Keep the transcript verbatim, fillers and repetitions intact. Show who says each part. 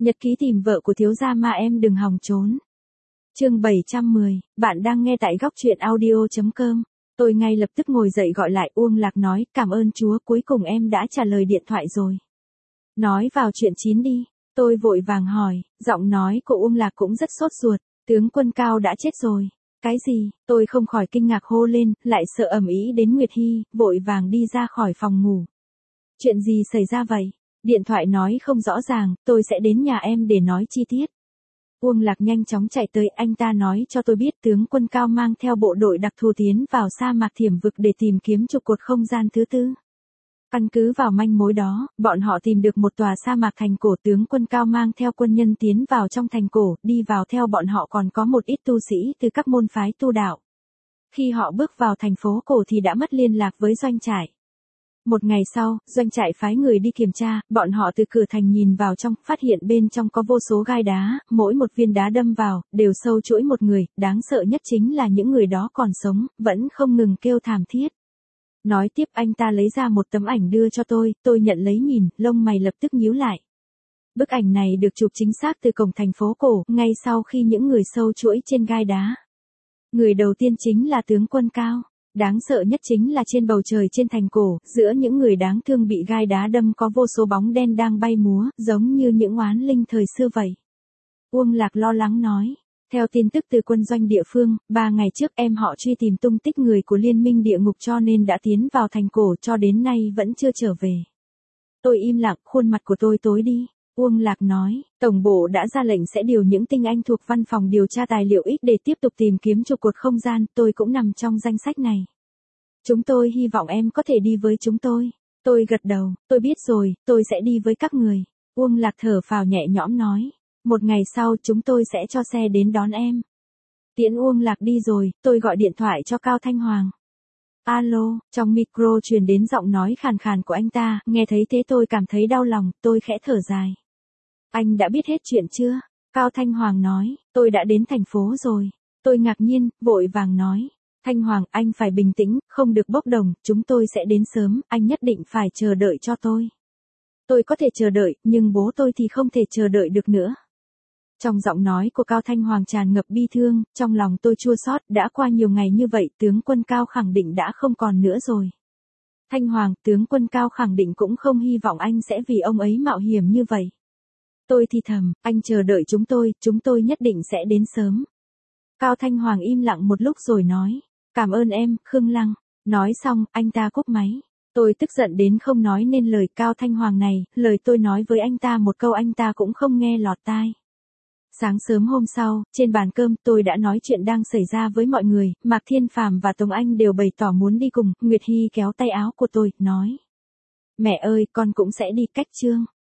Speaker 1: Nhật ký tìm vợ của thiếu gia mà em đừng hòng trốn. Chương bảy trăm mười, bạn đang nghe tại góc truyện audio chấm com. Tôi ngay lập tức ngồi dậy gọi lại Uông Lạc nói, cảm ơn Chúa, cuối cùng em đã trả lời điện thoại rồi. Nói vào chuyện chín đi. Tôi vội vàng hỏi, giọng nói của Uông Lạc cũng rất sốt ruột, tướng quân Cao đã chết rồi. Cái gì? Tôi không khỏi kinh ngạc hô lên, lại sợ ầm ĩ đến Nguyệt Hy, vội vàng đi ra khỏi phòng ngủ. Chuyện gì xảy ra vậy? Điện thoại nói không rõ ràng, tôi sẽ đến nhà em để nói chi tiết. Uông Lạc nhanh chóng chạy tới, anh ta nói cho tôi biết tướng quân Cao mang theo bộ đội đặc thù tiến vào sa mạc Thiểm Vực để tìm kiếm trụ cột không gian thứ tư. Căn cứ vào manh mối đó, bọn họ tìm được một tòa sa mạc thành cổ, tướng quân Cao mang theo quân nhân tiến vào trong thành cổ, đi vào theo bọn họ còn có một ít tu sĩ từ các môn phái tu đạo. Khi họ bước vào thành phố cổ thì đã mất liên lạc với doanh trại. Một ngày sau, doanh trại phái người đi kiểm tra, bọn họ từ cửa thành nhìn vào trong, phát hiện bên trong có vô số gai đá, mỗi một viên đá đâm vào, đều sâu chuỗi một người, đáng sợ nhất chính là những người đó còn sống, vẫn không ngừng kêu thảm thiết. Nói tiếp, anh ta lấy ra một tấm ảnh đưa cho tôi, tôi nhận lấy nhìn, lông mày lập tức nhíu lại. Bức ảnh này được chụp chính xác từ cổng thành phố cổ, ngay sau khi những người sâu chuỗi trên gai đá. Người đầu tiên chính là tướng quân Cao. Đáng sợ nhất chính là trên bầu trời trên thành cổ, giữa những người đáng thương bị gai đá đâm có vô số bóng đen đang bay múa, giống như những oán linh thời xưa vậy. Uông Lạc lo lắng nói. Theo tin tức từ quân doanh địa phương, ba ngày trước em họ truy tìm tung tích người của liên minh địa ngục cho nên đã tiến vào thành cổ, cho đến nay vẫn chưa trở về. Tôi im lặng, khuôn mặt của tôi tối đi. Uông Lạc nói, Tổng bộ đã ra lệnh sẽ điều những tinh anh thuộc văn phòng điều tra tài liệu X để tiếp tục tìm kiếm trụ cột không gian, tôi cũng nằm trong danh sách này. Chúng tôi hy vọng em có thể đi với chúng tôi. Tôi gật đầu, tôi biết rồi, tôi sẽ đi với các người. Uông Lạc thở phào nhẹ nhõm nói, một ngày sau chúng tôi sẽ cho xe đến đón em. Tiễn Uông Lạc đi rồi, tôi gọi điện thoại cho Cao Thanh Hoàng. Alo, trong micro truyền đến giọng nói khàn khàn của anh ta, nghe thấy thế tôi cảm thấy đau lòng, tôi khẽ thở dài. Anh đã biết hết chuyện chưa? Cao Thanh Hoàng nói, tôi đã đến thành phố rồi. Tôi ngạc nhiên, vội vàng nói. Thanh Hoàng, anh phải bình tĩnh, không được bốc đồng, chúng tôi sẽ đến sớm, anh nhất định phải chờ đợi cho tôi. Tôi có thể chờ đợi, nhưng bố tôi thì không thể chờ đợi được nữa. Trong giọng nói của Cao Thanh Hoàng tràn ngập bi thương, trong lòng tôi chua xót, đã qua nhiều ngày như vậy, tướng quân Cao khẳng định đã không còn nữa rồi. Thanh Hoàng, tướng quân Cao khẳng định cũng không hy vọng anh sẽ vì ông ấy mạo hiểm như vậy. Tôi thì thầm, anh chờ đợi chúng tôi, chúng tôi nhất định sẽ đến sớm. Cao Thanh Hoàng im lặng một lúc rồi nói, cảm ơn em, Khương Lăng. Nói xong, anh ta cúp máy. Tôi tức giận đến không nói nên lời. Cao Thanh Hoàng này, lời tôi nói với anh ta một câu anh ta cũng không nghe lọt tai. Sáng sớm hôm sau, trên bàn cơm, tôi đã nói chuyện đang xảy ra với mọi người, Mạc Thiên Phàm và Tống Anh đều bày tỏ muốn đi cùng, Nguyệt Hy kéo tay áo của tôi, nói. Mẹ ơi, con cũng sẽ đi, cách Trương.